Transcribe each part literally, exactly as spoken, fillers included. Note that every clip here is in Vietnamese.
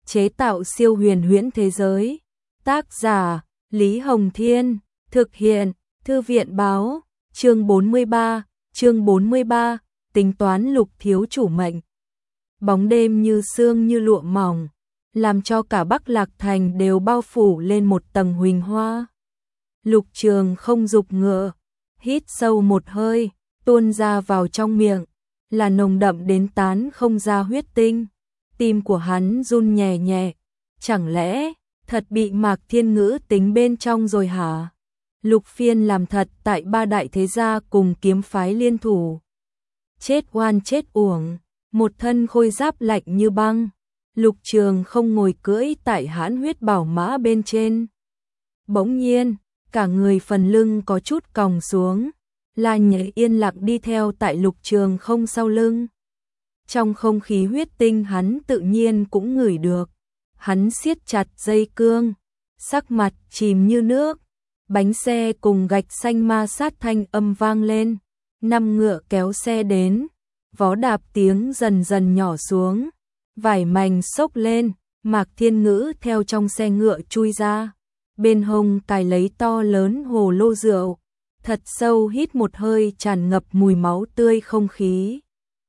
chế tạo siêu huyền huyễn thế giới. Tác giả Lý Hồng Thiên, thực hiện Thư viện Báo, chương bốn mươi ba, chương bốn mươi ba, tính toán Lục thiếu chủ mệnh. Bóng đêm như sương như lụa mỏng, làm cho cả Bắc Lạc Thành đều bao phủ lên một tầng huỳnh hoa. Lục Trường không dục ngựa, hít sâu một hơi, tuôn ra vào trong miệng, là nồng đậm đến tán không ra huyết tinh. Tim của hắn run nhẹ nhẹ, chẳng lẽ thật bị Mạc Thiên Ngữ tính bên trong rồi hả? Lục Phiên làm thật tại ba đại thế gia cùng kiếm phái liên thủ. Chết oan chết uổng, một thân khôi giáp lạnh như băng. Lục Trường không ngồi cưỡi tại hãn huyết bảo mã bên trên. Bỗng nhiên, cả người phần lưng có chút còng xuống. La Nhảy yên lặng đi theo tại Lục Trường không sau lưng. Trong không khí huyết tinh hắn tự nhiên cũng ngửi được. Hắn siết chặt dây cương, sắc mặt chìm như nước. Bánh xe cùng gạch xanh ma sát thanh âm vang lên. Năm ngựa kéo xe đến, vó đạp tiếng dần dần nhỏ xuống. Vải mảnh xốc lên, Mạc Thiên Ngữ theo trong xe ngựa chui ra. Bên hông cài lấy to lớn hồ lô rượu. Thật sâu hít một hơi tràn ngập mùi máu tươi không khí.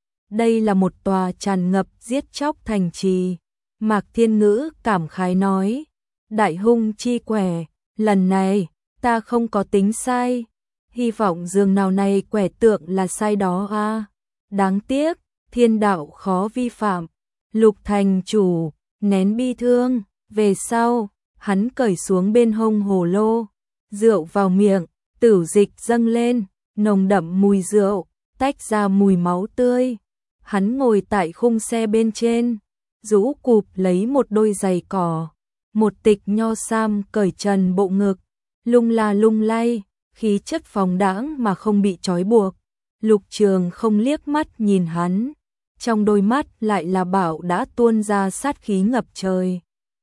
Đây là một tòa tràn ngập giết chóc thành trì. Mạc Thiên Ngữ cảm khái nói, đại hung chi quẻ, lần này ta không có tính sai. Hy vọng dường nào này quẻ tượng là sai đó a. Đáng tiếc, thiên đạo khó vi phạm. Lục thành chủ, nén bi thương. Về sau, hắn cởi xuống bên hông hồ lô, rượu vào miệng, tử dịch dâng lên, nồng đậm mùi rượu, tách ra mùi máu tươi. Hắn ngồi tại khung xe bên trên, rũ cụp lấy một đôi giày cỏ, một tịch nho sam cởi trần bộ ngực, lung la lung lay, khí chất phóng đãng mà không bị trói buộc. Lục Trường không liếc mắt nhìn hắn, trong đôi mắt lại là bảo đã tuôn ra sát khí ngập trời.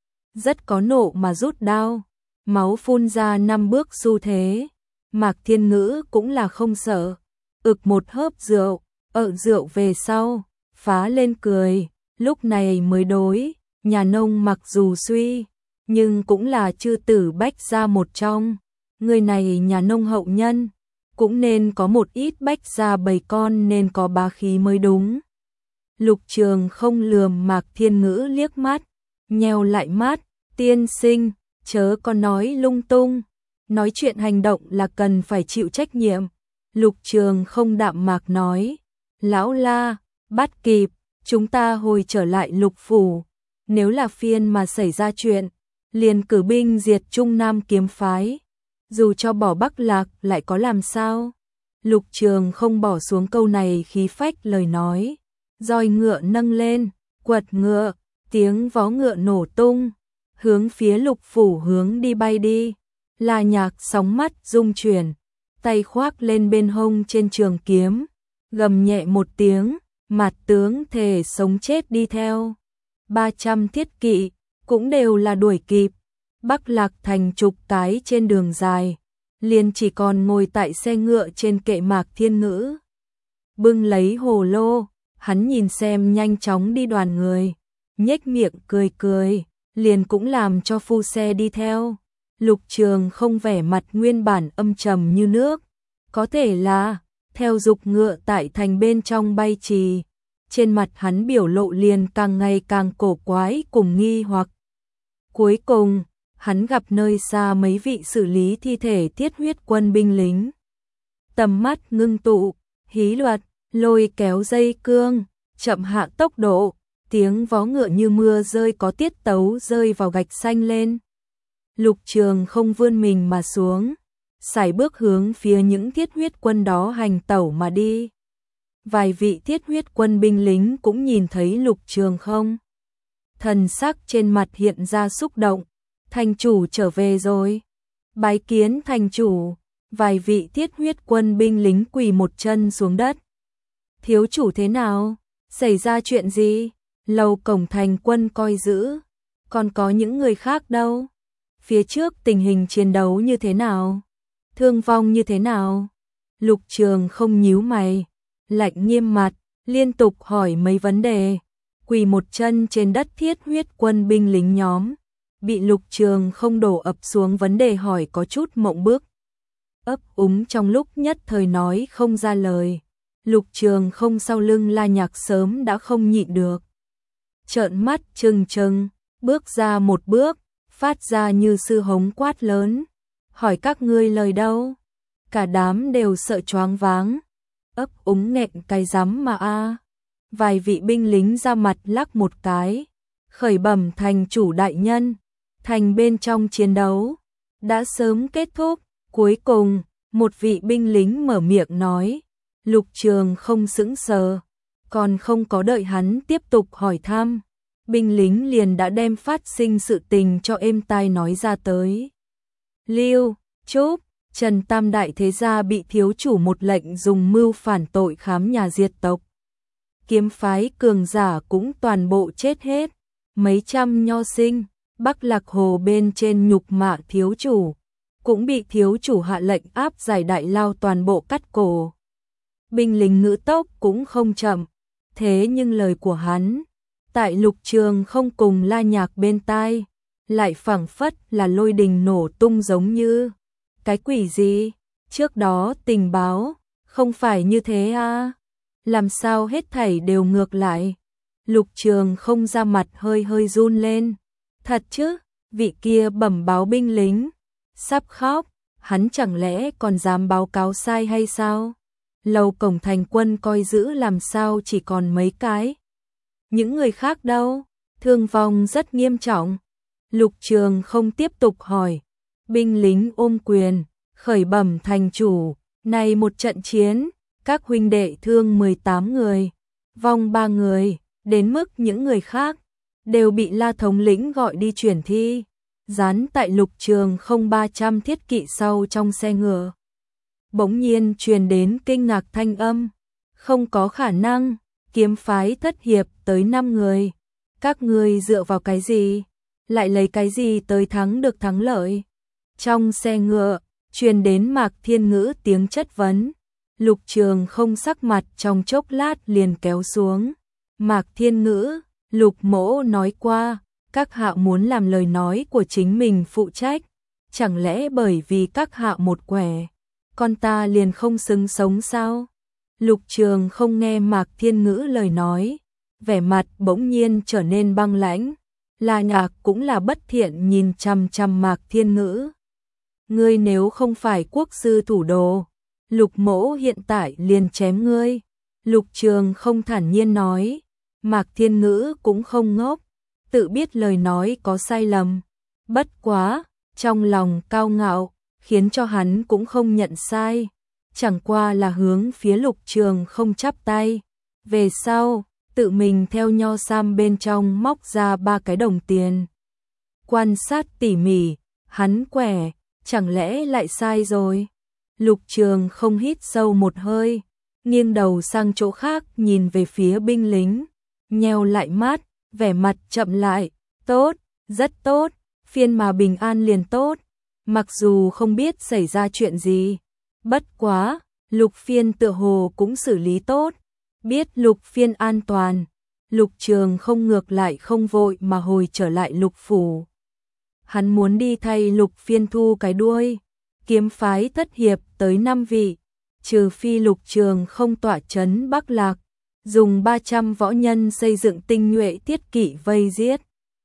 Rất có nộ mà rút đao, máu phun ra năm bước xu thế. Mạc Thiên Ngữ cũng là không sợ, ực một hớp rượu, ợ rượu về sau, phá lên cười, lúc này mới đối, nhà nông mặc dù suy, nhưng cũng là chư tử bách gia một trong, người này nhà nông hậu nhân, cũng nên có một ít bách gia bầy con nên có bá khí mới đúng. Lục Trường không lườm Mạc Thiên Ngữ liếc mắt, nheo lại mắt, tiên sinh, chớ có nói lung tung. Nói chuyện hành động là cần phải chịu trách nhiệm. Lục Trường không đạm mạc nói, lão La, bắt kịp, chúng ta hồi trở lại Lục phủ. Nếu là Phiên mà xảy ra chuyện, liền cử binh diệt Trung Nam kiếm phái. Dù cho bỏ Bắc Lạc lại có làm sao? Lục Trường không bỏ xuống câu này khí phách lời nói. Roi ngựa nâng lên, quật ngựa, tiếng vó ngựa nổ tung, hướng phía Lục phủ hướng đi bay đi. La Nhạc sóng mắt rung chuyển, tay khoác lên bên hông trên trường kiếm, gầm nhẹ một tiếng, mặt tướng thề sống chết đi theo. ba trăm thiết kỵ, cũng đều là đuổi kịp. Bắc Lạc Thành chục cái trên đường dài, liền chỉ còn ngồi tại xe ngựa trên kệ Mạc Thiên Ngữ. Bưng lấy hồ lô, hắn nhìn xem nhanh chóng đi đoàn người, nhếch miệng cười cười, liền cũng làm cho phu xe đi theo. Lục Trường không vẻ mặt nguyên bản âm trầm như nước, có thể là theo dục ngựa tại thành bên trong bay trì, trên mặt hắn biểu lộ liền càng ngày càng cổ quái cùng nghi hoặc. Cuối cùng, hắn gặp nơi xa mấy vị xử lý thi thể thiết huyết quân binh lính. Tầm mắt ngưng tụ, hí luật, lôi kéo dây cương, chậm hạ tốc độ, tiếng vó ngựa như mưa rơi có tiết tấu rơi vào gạch xanh lên. Lục Trường không vươn mình mà xuống, sải bước hướng phía những thiết huyết quân đó hành tẩu mà đi. Vài vị thiết huyết quân binh lính cũng nhìn thấy Lục Trường không. Thần sắc trên mặt hiện ra xúc động, thành chủ trở về rồi. Bái kiến thành chủ, vài vị thiết huyết quân binh lính quỳ một chân xuống đất. Thiếu chủ thế nào? Xảy ra chuyện gì? Lầu cổng thành quân coi giữ, còn có những người khác đâu? Phía trước tình hình chiến đấu như thế nào? Thương vong như thế nào? Lục Trường không nhíu mày, lạnh nghiêm mặt, liên tục hỏi mấy vấn đề. quỳ một chân trên đất thiết huyết quân binh lính nhóm, bị Lục Trường không đổ ập xuống vấn đề hỏi có chút mộng bức. Ấp úng trong lúc nhất thời nói không ra lời. Lục Trường không sau lưng La Nhạc sớm đã không nhịn được. Trợn mắt trừng trừng, bước ra một bước, phát ra như sư hống quát lớn. Hỏi các ngươi lời đâu? Cả đám đều sợ choáng váng. Ấp úng nghẹn cái rắm mà a. Vài vị binh lính ra mặt lắc một cái. Khởi bẩm thành chủ đại nhân. Thành bên trong chiến đấu đã sớm kết thúc. Cuối cùng, một vị binh lính mở miệng nói. Lục Trường không sững sờ, còn không có đợi hắn tiếp tục hỏi thăm, binh lính liền đã đem phát sinh sự tình cho êm tai nói ra tới. Lưu, Trúc, Trần Tam đại thế gia bị thiếu chủ một lệnh dùng mưu phản tội khám nhà diệt tộc. Kiếm phái cường giả cũng toàn bộ chết hết, mấy trăm nho sinh, Bắc Lạc Hồ bên trên nhục mạ thiếu chủ, cũng bị thiếu chủ hạ lệnh áp giải đại lao toàn bộ cắt cổ. Binh lính ngữ tốc cũng không chậm, thế nhưng lời của hắn, tại Lục Trường không cùng La Nhạc bên tai, lại phảng phất là lôi đình nổ tung giống như. Cái quỷ gì? Trước đó tình báo, không phải như thế à? Làm sao hết thảy đều ngược lại? Lục Trường không ra mặt hơi hơi run lên. Thật chứ, vị kia bẩm báo binh lính, sắp khóc, hắn chẳng lẽ còn dám báo cáo sai hay sao? Lầu cổng thành quân coi giữ làm sao chỉ còn mấy cái. Những người khác đâu? Thương vong rất nghiêm trọng. Lục Trường không tiếp tục hỏi. Binh lính ôm quyền, khởi bẩm thành chủ, này một trận chiến, các huynh đệ thương mười tám người, vong ba người, đến mức những người khác đều bị La thống lĩnh gọi đi chuyển thi, dán tại Lục Trường không ba trăm thiết kỵ sau trong xe ngựa. Bỗng nhiên truyền đến kinh ngạc thanh âm, không có khả năng, kiếm phái thất hiệp tới năm người, các ngươi dựa vào cái gì, lại lấy cái gì tới thắng được thắng lợi. Trong xe ngựa, truyền đến Mạc Thiên Ngữ tiếng chất vấn, Lục Trường không sắc mặt trong chốc lát liền kéo xuống. Mạc Thiên Ngữ, Lục mỗ nói qua, các hạ muốn làm lời nói của chính mình phụ trách, chẳng lẽ bởi vì các hạ một quẻ, con ta liền không xứng sống sao? Lục Trường không nghe Mạc Thiên Ngữ lời nói, vẻ mặt bỗng nhiên trở nên băng lãnh. La Nhạc cũng là bất thiện nhìn chằm chằm Mạc Thiên Ngữ. Ngươi nếu không phải quốc sư thủ đồ, Lục mỗ hiện tại liền chém ngươi. Lục Trường không thản nhiên nói. Mạc Thiên Ngữ cũng không ngốc, tự biết lời nói có sai lầm. Bất quá, trong lòng cao ngạo, khiến cho hắn cũng không nhận sai. Chẳng qua là hướng phía Lục Trường không chắp tay. Về sau, tự mình theo nho sam bên trong móc ra ba cái đồng tiền. Quan sát tỉ mỉ, hắn quẻ, chẳng lẽ lại sai rồi? Lục Trường không hít sâu một hơi, nghiêng đầu sang chỗ khác nhìn về phía binh lính, nheo lại mắt, vẻ mặt chậm lại, tốt, rất tốt, phiên mà bình an liền tốt, mặc dù không biết xảy ra chuyện gì. Bất quá, Lục phiên tựa hồ cũng xử lý tốt, biết Lục phiên an toàn, Lục Trường không ngược lại không vội mà hồi trở lại Lục phủ. Hắn muốn đi thay Lục phiên thu cái đuôi, kiếm phái thất hiệp tới năm vị, trừ phi Lục Trường không tỏa chấn Bắc Lạc, dùng ba trăm võ nhân xây dựng tinh nhuệ thiết kỵ vây giết.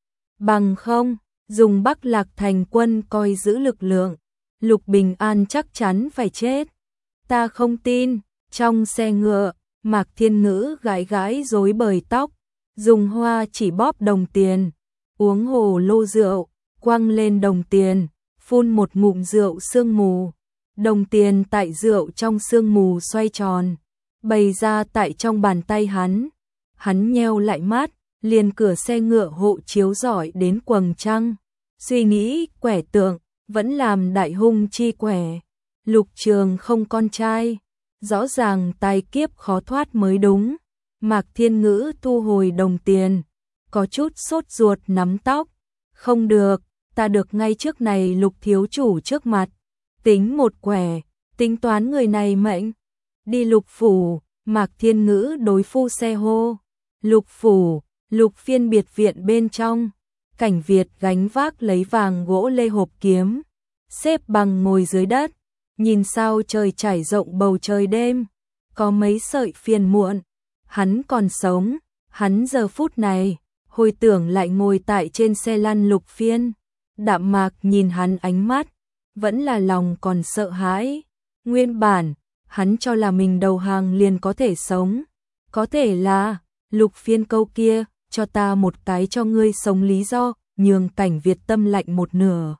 Bằng không, dùng Bắc Lạc thành quân coi giữ lực lượng, Lục Bình An chắc chắn phải chết. Ta không tin. Trong xe ngựa, Mạc Thiên Ngữ gãi gãi rối bời tóc, dùng hoa chỉ bóp đồng tiền, uống hồ lô rượu, quăng lên đồng tiền, phun một ngụm rượu sương mù. Đồng tiền tại rượu trong sương mù xoay tròn, bày ra tại trong bàn tay hắn. Hắn nheo lại mắt, liền cửa xe ngựa hộ chiếu rọi đến quầng trăng, suy nghĩ quẻ tượng, vẫn làm đại hung chi quẻ. Lục Trường không con trai, rõ ràng tai kiếp khó thoát mới đúng. Mạc Thiên Ngữ thu hồi đồng tiền, có chút sốt ruột nắm tóc. Không được, ta được ngay trước này Lục thiếu chủ trước mặt. Tính một quẻ, tính toán người này mệnh. Đi Lục phủ, Mạc Thiên Ngữ đối phu xe hô. Lục phủ, Lục Phiên biệt viện bên trong, Cảnh Việt gánh vác lấy vàng gỗ lê hộp kiếm, xếp bằng ngồi dưới đất, nhìn sao trời trải rộng bầu trời đêm, có mấy sợi phiền muộn, hắn còn sống, hắn giờ phút này, hồi tưởng lại ngồi tại trên xe lăn Lục Phiên, đạm mạc nhìn hắn ánh mắt, vẫn là lòng còn sợ hãi, nguyên bản, hắn cho là mình đầu hàng liền có thể sống, có thể là, Lục Phiên câu kia, cho ta một cái cho ngươi sống lý do, nhường Cảnh Việt tâm lạnh một nửa.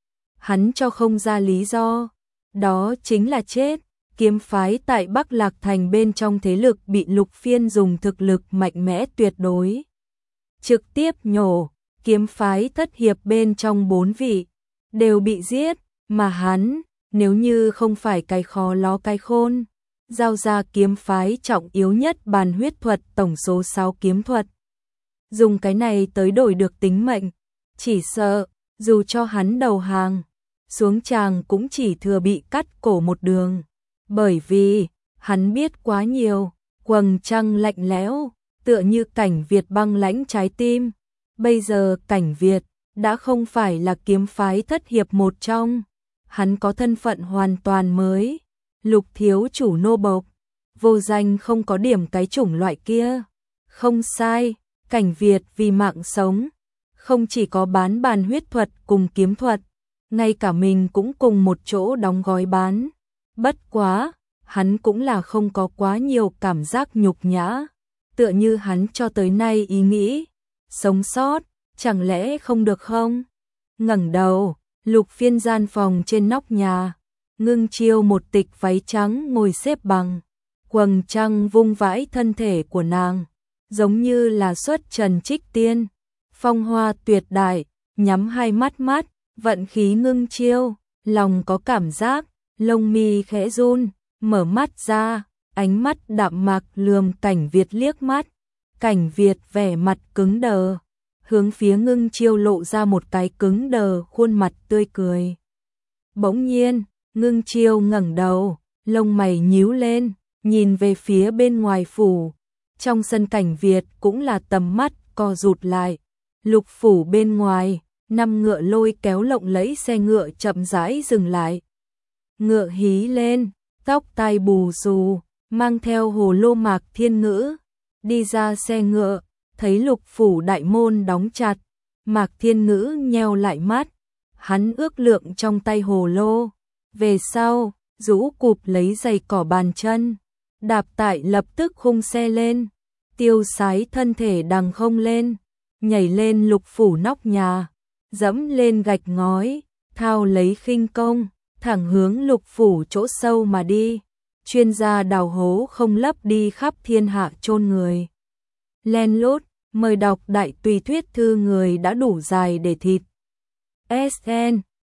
Hắn cho không ra lý do, đó chính là chết, kiếm phái tại Bắc Lạc Thành bên trong thế lực bị Lục Phiên dùng thực lực mạnh mẽ tuyệt đối. Trực tiếp nhổ, kiếm phái thất hiệp bên trong bốn vị, đều bị giết, mà hắn, nếu như không phải cái khó ló cái khôn, giao ra kiếm phái trọng yếu nhất bàn huyết thuật tổng số sáu kiếm thuật. Dùng cái này tới đổi được tính mệnh, chỉ sợ, dù cho hắn đầu hàng, xuống tràng cũng chỉ thừa bị cắt cổ một đường. Bởi vì, hắn biết quá nhiều, quầng trăng lạnh lẽo, tựa như Cảnh Việt băng lãnh trái tim. Bây giờ Cảnh Việt đã không phải là kiếm phái thất hiệp một trong, hắn có thân phận hoàn toàn mới, Lục thiếu chủ nô bộc, vô danh không có điểm cái chủng loại kia. Không sai, Cảnh Việt vì mạng sống, không chỉ có bán bàn huyết thuật cùng kiếm thuật, ngay cả mình cũng cùng một chỗ đóng gói bán. Bất quá, hắn cũng là không có quá nhiều cảm giác nhục nhã, tựa như hắn cho tới nay ý nghĩ, sống sót, chẳng lẽ không được không? Ngẩng đầu, Lục Phiên gian phòng trên nóc nhà, Ngưng Chiêu một tịch váy trắng ngồi xếp bằng, quầng trăng vung vãi thân thể của nàng, giống như là xuất trần trích tiên, phong hoa tuyệt đại, nhắm hai mắt mắt, vận khí Ngưng Chiêu, lòng có cảm giác, lông mi khẽ run, mở mắt ra, ánh mắt đạm mạc lườm Cảnh Việt liếc mắt, Cảnh Việt vẻ mặt cứng đờ, hướng phía Ngưng Chiêu lộ ra một cái cứng đờ khuôn mặt tươi cười. Bỗng nhiên, Ngưng Chiêu ngẩng đầu, lông mày nhíu lên, nhìn về phía bên ngoài phủ. Trong sân Cảnh Việt cũng là tầm mắt co rụt lại. Lục phủ bên ngoài, năm ngựa lôi kéo lộng lẫy xe ngựa chậm rãi dừng lại. Ngựa hí lên, tóc tai bù xù, mang theo hồ lô Mạc Thiên Ngữ, đi ra xe ngựa, thấy Lục phủ đại môn đóng chặt, Mạc Thiên Ngữ nheo lại mắt, hắn ước lượng trong tay hồ lô, về sau, rũ cụp lấy giày cỏ bàn chân, đạp tại lập tức khung xe lên, tiêu sái thân thể đằng không lên, nhảy lên Lục phủ nóc nhà, dẫm lên gạch ngói, thao lấy khinh công, thẳng hướng Lục phủ chỗ sâu mà đi. Chuyên gia đào hố không lấp đi khắp thiên hạ chôn người. Len lút, mời đọc đại tùy thuyết thư người đã đủ dài để thịt. ét en